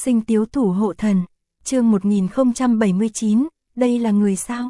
Sinh Tiếu Thủ Hộ Thần, chương 1079, đây là người sao?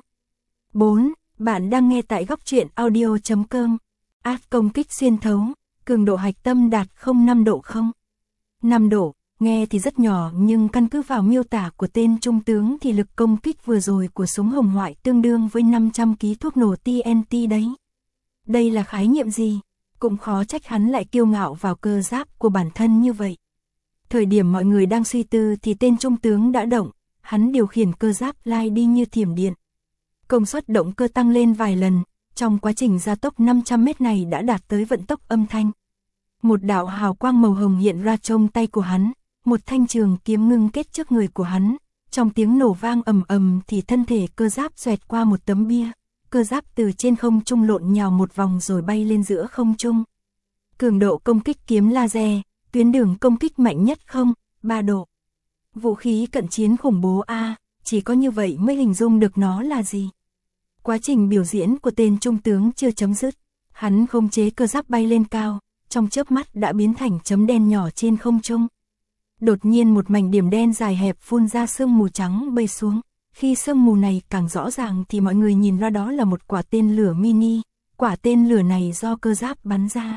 4. Bạn đang nghe tại góc truyện audio.com. Ác công kích xuyên thấu, cường độ hạch tâm đạt 05 độ không? 5 độ, nghe thì rất nhỏ nhưng căn cứ vào miêu tả của tên trung tướng thì lực công kích vừa rồi của súng hồng ngoại tương đương với 500 kg thuốc nổ TNT đấy. Đây là khái niệm gì? Cũng khó trách hắn lại kiêu ngạo vào cơ giáp của bản thân như vậy. Thời điểm mọi người đang suy tư thì tên trung tướng đã động, hắn điều khiển cơ giáp lai đi như thiểm điện. Công suất động cơ tăng lên vài lần, trong quá trình gia tốc 500 mét này đã đạt tới vận tốc âm thanh. Một đạo hào quang màu hồng hiện ra trong tay của hắn, một thanh trường kiếm ngưng kết trước người của hắn, trong tiếng nổ vang ầm ầm thì thân thể cơ giáp xoẹt qua một tấm bia, cơ giáp từ trên không trung lộn nhào một vòng rồi bay lên giữa không trung. Cường độ công kích kiếm laser, tuyến đường công kích mạnh nhất 3 độ. Vũ khí cận chiến khủng bố a, chỉ có như vậy mới hình dung được nó là gì. Quá trình biểu diễn của tên trung tướng chưa chấm dứt, hắn khống chế cơ giáp bay lên cao, trong chớp mắt đã biến thành chấm đen nhỏ trên không trung. Đột nhiên một mảnh điểm đen dài hẹp phun ra sương mù trắng bay xuống. Khi sương mù này càng rõ ràng thì mọi người nhìn ra đó là một quả tên lửa mini. Quả tên lửa này do cơ giáp bắn ra.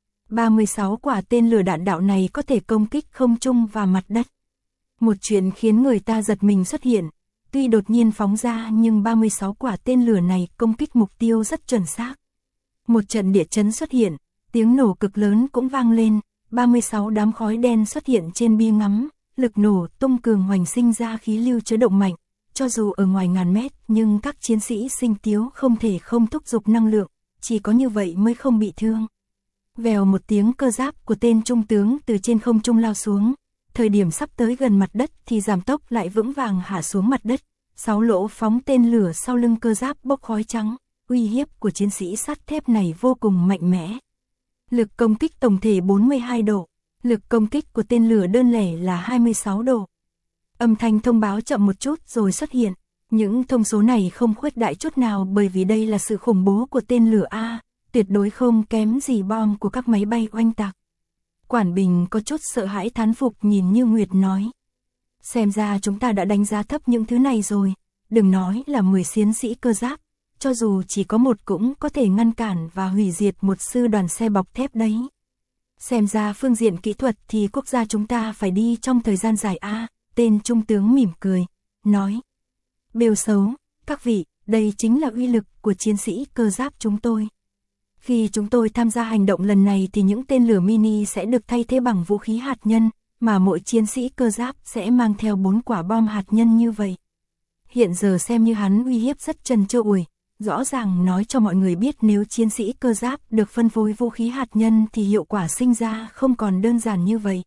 36 quả tên lửa đạn đạo này có thể công kích không trung và mặt đất. Một chuyện khiến người ta giật mình xuất hiện. Tuy đột nhiên phóng ra nhưng 36 quả tên lửa này công kích mục tiêu rất chuẩn xác. Một trận địa chấn xuất hiện, tiếng nổ cực lớn cũng vang lên. 36 đám khói đen xuất hiện trên bia ngắm, lực nổ tung cường hoành sinh ra khí lưu chấn động mạnh. Cho dù ở ngoài ngàn mét nhưng các chiến sĩ Sinh Tiếu không thể không thúc giục năng lượng, chỉ có như vậy mới không bị thương. Vèo một tiếng, cơ giáp của tên trung tướng từ trên không trung lao xuống, thời điểm sắp tới gần mặt đất thì giảm tốc lại vững vàng hạ xuống mặt đất. 6 lỗ phóng tên lửa sau lưng cơ giáp bốc khói trắng, uy hiếp của chiến sĩ sắt thép này vô cùng mạnh mẽ. Lực công kích tổng thể 42 độ, lực công kích của tên lửa đơn lẻ là 26 độ. Âm thanh thông báo chậm một chút rồi xuất hiện, những thông số này không khuếch đại chút nào bởi vì đây là sự khủng bố của tên lửa A, tuyệt đối không kém gì bom của các máy bay oanh tạc. Quản Bình có chút sợ hãi thán phục nhìn Như Nguyệt nói. Xem ra chúng ta đã đánh giá thấp những thứ này rồi, đừng nói là 10 chiến sĩ cơ giáp, cho dù chỉ có một cũng có thể ngăn cản và hủy diệt một sư đoàn xe bọc thép đấy. Xem ra phương diện kỹ thuật thì quốc gia chúng ta phải đi trong thời gian dài a. Tên trung tướng mỉm cười, nói. Bêu xấu, các vị, đây chính là uy lực của chiến sĩ cơ giáp chúng tôi. Khi chúng tôi tham gia hành động lần này thì những tên lửa mini sẽ được thay thế bằng vũ khí hạt nhân, mà mỗi chiến sĩ cơ giáp sẽ mang theo 4 quả bom hạt nhân như vậy. Hiện giờ xem như hắn uy hiếp rất trần trụi, rõ ràng nói cho mọi người biết nếu chiến sĩ cơ giáp được phân phối vũ khí hạt nhân thì hiệu quả sinh ra không còn đơn giản như vậy.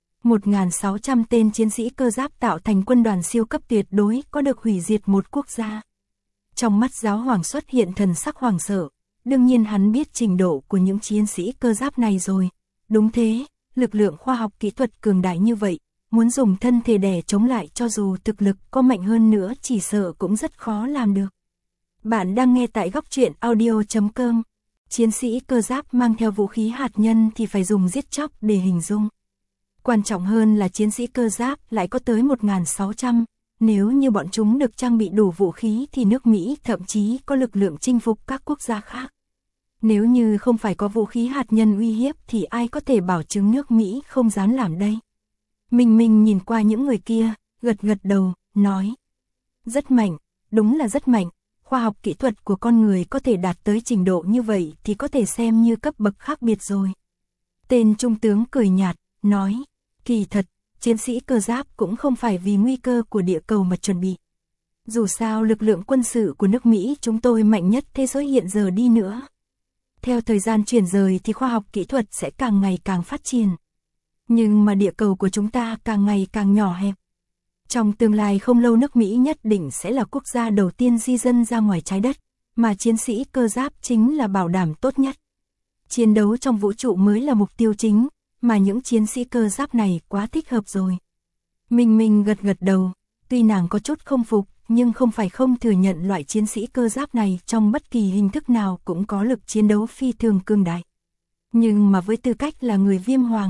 1.600 tên chiến sĩ cơ giáp tạo thành quân đoàn siêu cấp tuyệt đối có được hủy diệt một quốc gia. Trong mắt Giáo Hoàng xuất hiện thần sắc hoảng sợ, đương nhiên hắn biết trình độ của những chiến sĩ cơ giáp này rồi. Đúng thế, lực lượng khoa học kỹ thuật cường đại như vậy, muốn dùng thân thể để chống lại cho dù thực lực có mạnh hơn nữa chỉ sợ cũng rất khó làm được. Bạn đang nghe tại góc truyện audio.com. Chiến sĩ cơ giáp mang theo vũ khí hạt nhân thì phải dùng giết chóc để hình dung. Quan trọng hơn là chiến sĩ cơ giáp lại có tới 1.600, nếu như bọn chúng được trang bị đủ vũ khí thì nước Mỹ thậm chí có lực lượng chinh phục các quốc gia khác. Nếu như không phải có vũ khí hạt nhân uy hiếp thì ai có thể bảo chứng nước Mỹ không dám làm đây. Mình nhìn qua những người kia, gật đầu, nói. Rất mạnh, đúng là rất mạnh, khoa học kỹ thuật của con người có thể đạt tới trình độ như vậy thì có thể xem như cấp bậc khác biệt rồi. Tên trung tướng cười nhạt, nói. Kỳ thật, chiến sĩ cơ giáp cũng không phải vì nguy cơ của địa cầu mà chuẩn bị. Dù sao lực lượng quân sự của nước Mỹ chúng tôi mạnh nhất thế giới hiện giờ đi nữa. Theo thời gian chuyển rời thì khoa học kỹ thuật sẽ càng ngày càng phát triển. Nhưng mà địa cầu của chúng ta càng ngày càng nhỏ hẹp. Trong tương lai không lâu nước Mỹ nhất định sẽ là quốc gia đầu tiên di dân ra ngoài trái đất, mà chiến sĩ cơ giáp chính là bảo đảm tốt nhất. Chiến đấu trong vũ trụ mới là mục tiêu chính, mà những chiến sĩ cơ giáp này quá thích hợp rồi. Mình gật đầu, tuy nàng có chút không phục, nhưng không phải không thừa nhận loại chiến sĩ cơ giáp này trong bất kỳ hình thức nào cũng có lực chiến đấu phi thường cường đại. Nhưng mà với tư cách là người Viêm Hoàng,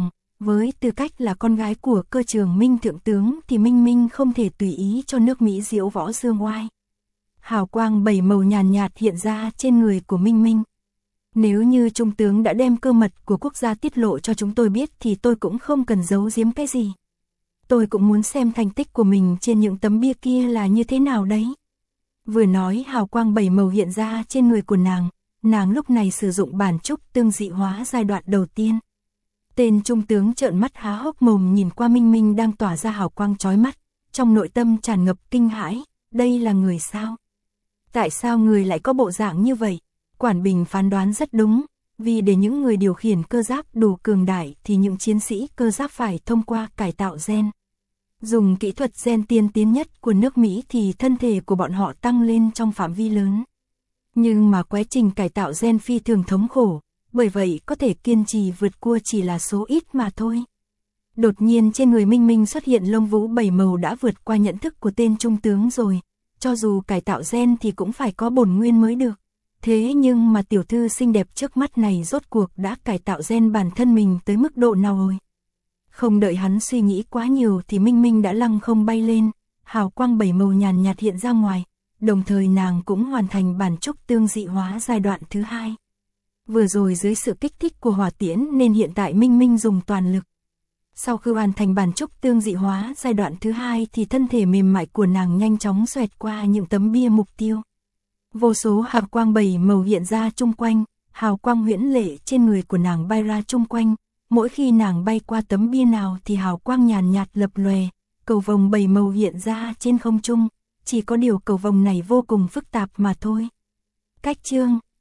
Với tư cách là con gái của cơ trường Minh thượng tướng thì Minh Minh không thể tùy ý cho nước Mỹ diễu võ dương oai. Hào quang 7 màu nhàn nhạt hiện ra trên người của Minh Minh. Nếu như trung tướng đã đem cơ mật của quốc gia tiết lộ cho chúng tôi biết thì tôi cũng không cần giấu giếm cái gì. Tôi cũng muốn xem thành tích của mình trên những tấm bia kia là như thế nào đấy. Vừa nói hào quang 7 màu hiện ra trên người của nàng lúc này sử dụng bản trúc tương dị hóa giai đoạn đầu tiên. Tên trung tướng trợn mắt há hốc mồm nhìn qua Minh Minh đang tỏa ra hào quang chói mắt, trong nội tâm tràn ngập kinh hãi, đây là người sao? Tại sao người lại có bộ dạng như vậy? Quản Bình phán đoán rất đúng, vì để những người điều khiển cơ giáp đủ cường đại thì những chiến sĩ cơ giáp phải thông qua cải tạo gen. Dùng kỹ thuật gen tiên tiến nhất của nước Mỹ thì thân thể của bọn họ tăng lên trong phạm vi lớn. Nhưng mà quá trình cải tạo gen phi thường thống khổ, bởi vậy có thể kiên trì vượt qua chỉ là số ít mà thôi. Đột nhiên trên người Minh Minh xuất hiện lông vũ 7 màu đã vượt qua nhận thức của tên trung tướng rồi, cho dù cải tạo gen thì cũng phải có bổn nguyên mới được. Thế nhưng mà tiểu thư xinh đẹp trước mắt này rốt cuộc đã cải tạo gen bản thân mình tới mức độ nào rồi? Không đợi hắn suy nghĩ quá nhiều thì Minh Minh đã lăng không bay lên, hào quang 7 màu nhàn nhạt hiện ra ngoài, đồng thời nàng cũng hoàn thành bản trúc tương dị hóa giai đoạn thứ 2. Vừa rồi dưới sự kích thích của hỏa tiễn nên hiện tại Minh Minh dùng toàn lực. Sau khi hoàn thành bản trúc tương dị hóa giai đoạn thứ 2 thì thân thể mềm mại của nàng nhanh chóng xoẹt qua những tấm bia mục tiêu. Vô số hào quang 7 màu hiện ra chung quanh, hào quang huyễn lệ trên người của nàng bay ra chung quanh. Mỗi khi nàng bay qua tấm bia nào thì hào quang nhàn nhạt lập lòe, cầu vồng 7 màu hiện ra trên không trung, chỉ có điều cầu vồng này vô cùng phức tạp mà thôi. Cách chương